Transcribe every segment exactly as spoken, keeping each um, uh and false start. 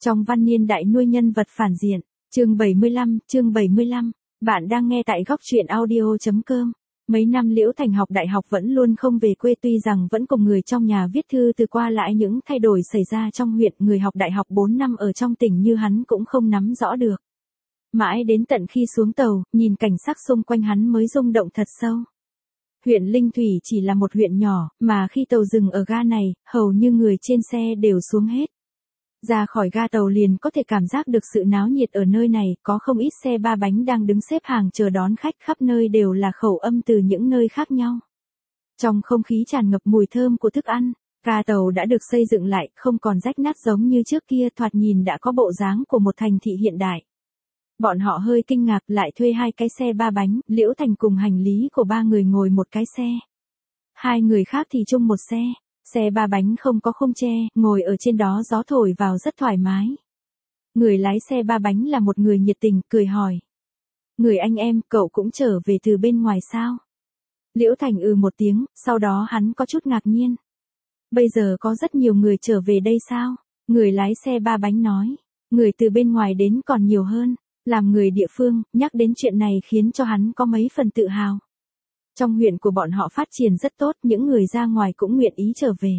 Trong văn niên đại nuôi nhân vật phản diện, chương bảy mươi lăm, chương bảy mươi lăm, bạn đang nghe tại góc truyện audio.com. Mấy năm Liễu Thành học đại học vẫn luôn không về quê, tuy rằng vẫn cùng người trong nhà viết thư từ qua lại những thay đổi xảy ra trong huyện. Người học đại học bốn năm ở trong tỉnh như hắn cũng không nắm rõ được. Mãi đến tận khi xuống tàu, nhìn cảnh sắc xung quanh hắn mới rung động thật sâu. Huyện Linh Thủy chỉ là một huyện nhỏ, mà khi tàu dừng ở ga này, hầu như người trên xe đều xuống hết. Ra khỏi ga tàu liền có thể cảm giác được sự náo nhiệt ở nơi này, có không ít xe ba bánh đang đứng xếp hàng chờ đón khách, khắp nơi đều là khẩu âm từ những nơi khác nhau. Trong không khí tràn ngập mùi thơm của thức ăn, ga tàu đã được xây dựng lại, không còn rách nát giống như trước kia, thoạt nhìn đã có bộ dáng của một thành thị hiện đại. Bọn họ hơi kinh ngạc, lại thuê hai cái xe ba bánh, Liễu Thành cùng hành lý của ba người ngồi một cái xe. Hai người khác thì chung một xe. Xe ba bánh không có khung tre, ngồi ở trên đó gió thổi vào rất thoải mái. Người lái xe ba bánh là một người nhiệt tình, cười hỏi. Người anh em, cậu cũng trở về từ bên ngoài sao? Liễu Thành ừ một tiếng, sau đó hắn có chút ngạc nhiên. Bây giờ có rất nhiều người trở về đây sao? Người lái xe ba bánh nói. Người từ bên ngoài đến còn nhiều hơn. Làm người địa phương, nhắc đến chuyện này khiến cho hắn có mấy phần tự hào. Trong huyện của bọn họ phát triển rất tốt, những người ra ngoài cũng nguyện ý trở về.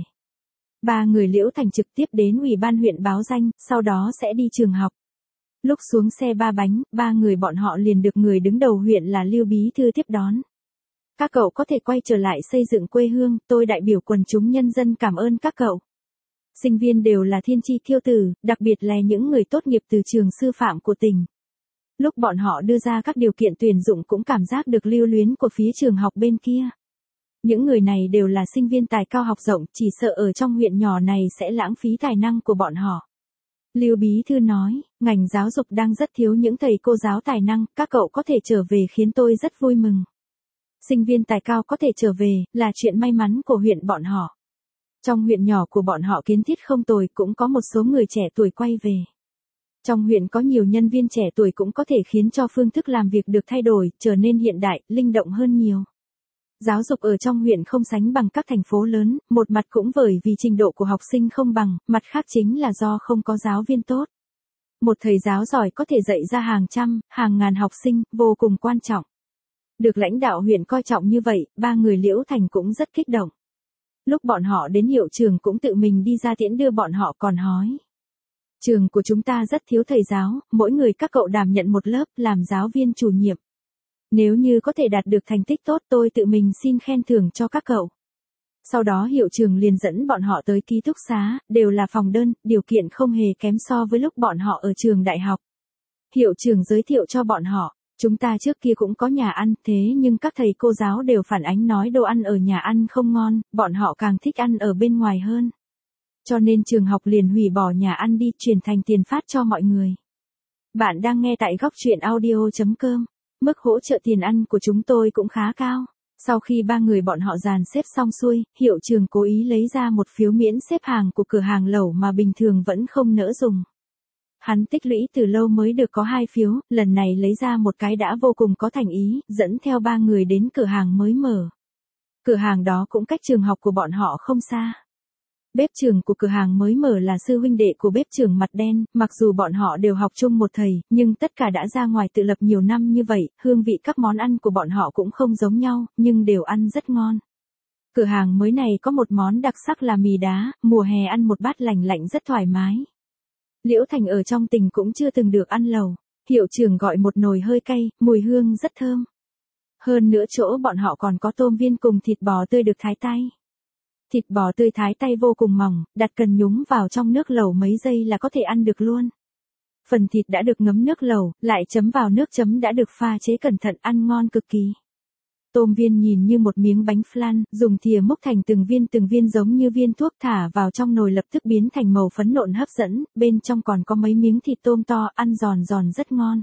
Ba người Liễu Thành trực tiếp đến ủy ban huyện báo danh, sau đó sẽ đi trường học. Lúc xuống xe ba bánh, ba người bọn họ liền được người đứng đầu huyện là Lưu Bí Thư tiếp đón. Các cậu có thể quay trở lại xây dựng quê hương, tôi đại biểu quần chúng nhân dân cảm ơn các cậu. Sinh viên đều là thiên chi kiêu tử, đặc biệt là những người tốt nghiệp từ trường sư phạm của tỉnh. Lúc bọn họ đưa ra các điều kiện tuyển dụng cũng cảm giác được lưu luyến của phía trường học bên kia. Những người này đều là sinh viên tài cao học rộng, chỉ sợ ở trong huyện nhỏ này sẽ lãng phí tài năng của bọn họ. Lưu Bí Thư nói, ngành giáo dục đang rất thiếu những thầy cô giáo tài năng, các cậu có thể trở về khiến tôi rất vui mừng. Sinh viên tài cao có thể trở về, là chuyện may mắn của huyện bọn họ. Trong huyện nhỏ của bọn họ kiến thiết không tồi, cũng có một số người trẻ tuổi quay về. Trong huyện có nhiều nhân viên trẻ tuổi cũng có thể khiến cho phương thức làm việc được thay đổi, trở nên hiện đại, linh động hơn nhiều. Giáo dục ở trong huyện không sánh bằng các thành phố lớn, một mặt cũng bởi vì trình độ của học sinh không bằng, mặt khác chính là do không có giáo viên tốt. Một thầy giáo giỏi có thể dạy ra hàng trăm, hàng ngàn học sinh, vô cùng quan trọng. Được lãnh đạo huyện coi trọng như vậy, ba người Liễu Thành cũng rất kích động. Lúc bọn họ đến hiệu trường cũng tự mình đi ra tiễn đưa bọn họ, còn hỏi. Trường của chúng ta rất thiếu thầy giáo, mỗi người các cậu đảm nhận một lớp, làm giáo viên chủ nhiệm. Nếu như có thể đạt được thành tích tốt, tôi tự mình xin khen thưởng cho các cậu. Sau đó hiệu trường liền dẫn bọn họ tới ký túc xá, đều là phòng đơn, điều kiện không hề kém so với lúc bọn họ ở trường đại học. Hiệu trường giới thiệu cho bọn họ, chúng ta trước kia cũng có nhà ăn, thế nhưng các thầy cô giáo đều phản ánh nói đồ ăn ở nhà ăn không ngon, bọn họ càng thích ăn ở bên ngoài hơn. Cho nên trường học liền hủy bỏ nhà ăn đi, chuyển thành tiền phát cho mọi người. Bạn đang nghe tại góc truyện audio.com. Mức hỗ trợ tiền ăn của chúng tôi cũng khá cao. Sau khi ba người bọn họ dàn xếp xong xuôi, hiệu trường cố ý lấy ra một phiếu miễn xếp hàng của cửa hàng lẩu mà bình thường vẫn không nỡ dùng. Hắn tích lũy từ lâu mới được có hai phiếu, lần này lấy ra một cái đã vô cùng có thành ý, dẫn theo ba người đến cửa hàng mới mở. Cửa hàng đó cũng cách trường học của bọn họ không xa. Bếp trưởng của cửa hàng mới mở là sư huynh đệ của bếp trưởng mặt đen, mặc dù bọn họ đều học chung một thầy, nhưng tất cả đã ra ngoài tự lập nhiều năm như vậy, hương vị các món ăn của bọn họ cũng không giống nhau, nhưng đều ăn rất ngon. Cửa hàng mới này có một món đặc sắc là mì đá, mùa hè ăn một bát lành lạnh rất thoải mái. Liễu Thành ở trong tỉnh cũng chưa từng được ăn lẩu, hiệu trưởng gọi một nồi hơi cay, mùi hương rất thơm. Hơn nữa chỗ bọn họ còn có tôm viên cùng thịt bò tươi được thái tay. Thịt bò tươi thái tay vô cùng mỏng, đặt cần nhúng vào trong nước lẩu mấy giây là có thể ăn được luôn. Phần thịt đã được ngấm nước lẩu, lại chấm vào nước chấm đã được pha chế cẩn thận, ăn ngon cực kỳ. Tôm viên nhìn như một miếng bánh flan, dùng thìa múc thành từng viên từng viên giống như viên thuốc, thả vào trong nồi lập tức biến thành màu phấn nộn hấp dẫn, bên trong còn có mấy miếng thịt tôm to, ăn giòn giòn rất ngon.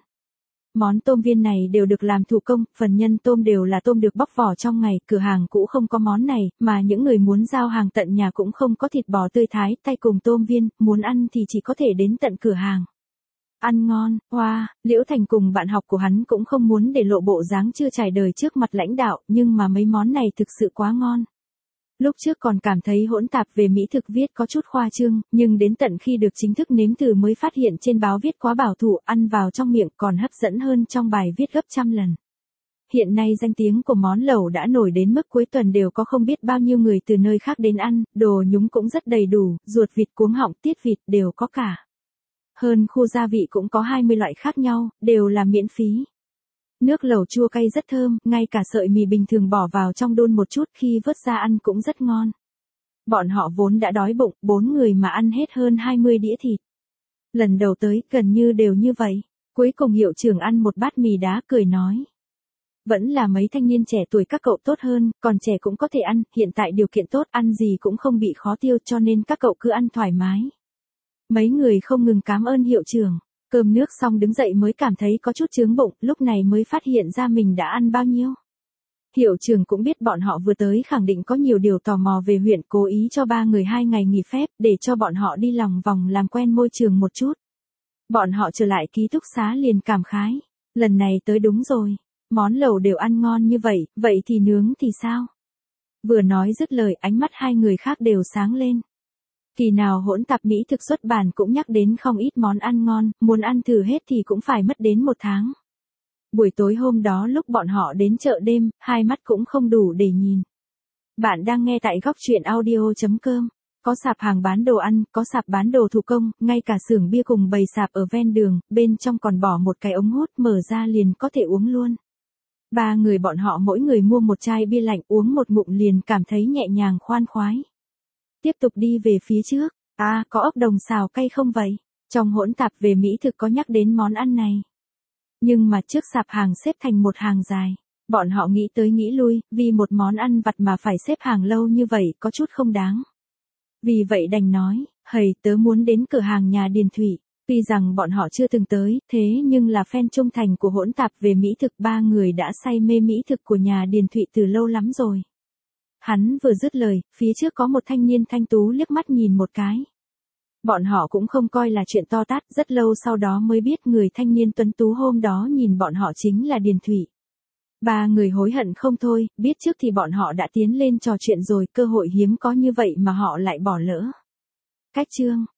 Món tôm viên này đều được làm thủ công, phần nhân tôm đều là tôm được bóc vỏ trong ngày, cửa hàng cũ không có món này, mà những người muốn giao hàng tận nhà cũng không có thịt bò tươi thái tay cùng tôm viên, muốn ăn thì chỉ có thể đến tận cửa hàng. Ăn ngon, hoa, wow, Liễu Thành cùng bạn học của hắn cũng không muốn để lộ bộ dáng chưa trải đời trước mặt lãnh đạo, nhưng mà mấy món này thực sự quá ngon. Lúc trước còn cảm thấy hỗn tạp về mỹ thực viết có chút khoa trương, nhưng đến tận khi được chính thức nếm thử mới phát hiện trên báo viết quá bảo thủ, ăn vào trong miệng còn hấp dẫn hơn trong bài viết gấp trăm lần. Hiện nay danh tiếng của món lẩu đã nổi đến mức cuối tuần đều có không biết bao nhiêu người từ nơi khác đến ăn, đồ nhúng cũng rất đầy đủ, ruột vịt, cuống họng, tiết vịt đều có cả. Hơn khu gia vị cũng có hai mươi loại khác nhau, đều là miễn phí. Nước lẩu chua cay rất thơm, ngay cả sợi mì bình thường bỏ vào trong đun một chút khi vớt ra ăn cũng rất ngon. Bọn họ vốn đã đói bụng, bốn người mà ăn hết hơn hai mươi đĩa thịt. Lần đầu tới, gần như đều như vậy. Cuối cùng hiệu trưởng ăn một bát mì đá cười nói. Vẫn là mấy thanh niên trẻ tuổi các cậu tốt hơn, còn trẻ cũng có thể ăn, hiện tại điều kiện tốt, ăn gì cũng không bị khó tiêu cho nên các cậu cứ ăn thoải mái. Mấy người không ngừng cảm ơn hiệu trưởng. Cơm nước xong đứng dậy mới cảm thấy có chút chướng bụng, lúc này mới phát hiện ra mình đã ăn bao nhiêu. Hiệu trưởng cũng biết bọn họ vừa tới khẳng định có nhiều điều tò mò về huyện, cố ý cho ba người hai ngày nghỉ phép để cho bọn họ đi lòng vòng làm quen môi trường một chút. Bọn họ trở lại ký túc xá liền cảm khái. Lần này tới đúng rồi. Món lẩu đều ăn ngon như vậy, vậy thì nướng thì sao? Vừa nói dứt lời ánh mắt hai người khác đều sáng lên. Kỳ nào hỗn tạp mỹ thực xuất bản cũng nhắc đến không ít món ăn ngon, muốn ăn thử hết thì cũng phải mất đến một tháng. Buổi tối hôm đó lúc bọn họ đến chợ đêm, hai mắt cũng không đủ để nhìn. Bạn đang nghe tại góc truyện audio chấm com. Có sạp hàng bán đồ ăn, có sạp bán đồ thủ công, ngay cả xưởng bia cùng bày sạp ở ven đường, bên trong còn bỏ một cái ống hút mở ra liền có thể uống luôn. Ba người bọn họ mỗi người mua một chai bia lạnh uống một ngụm liền cảm thấy nhẹ nhàng khoan khoái. Tiếp tục đi về phía trước, à có ốc đồng xào cay không vậy? Trong hỗn tạp về mỹ thực có nhắc đến món ăn này. Nhưng mà trước sạp hàng xếp thành một hàng dài, bọn họ nghĩ tới nghĩ lui, vì một món ăn vặt mà phải xếp hàng lâu như vậy có chút không đáng. Vì vậy đành nói, hầy tớ muốn đến cửa hàng nhà Điền Thụy. Tuy rằng bọn họ chưa từng tới, thế nhưng là fan trung thành của hỗn tạp về mỹ thực, ba người đã say mê mỹ thực của nhà Điền Thụy từ lâu lắm rồi. Hắn vừa dứt lời, phía trước có một thanh niên thanh tú liếc mắt nhìn một cái. Bọn họ cũng không coi là chuyện to tát, rất lâu sau đó mới biết người thanh niên tuấn tú hôm đó nhìn bọn họ chính là Điền Thụy. Ba người hối hận không thôi, biết trước thì bọn họ đã tiến lên trò chuyện rồi, cơ hội hiếm có như vậy mà họ lại bỏ lỡ. Cách chương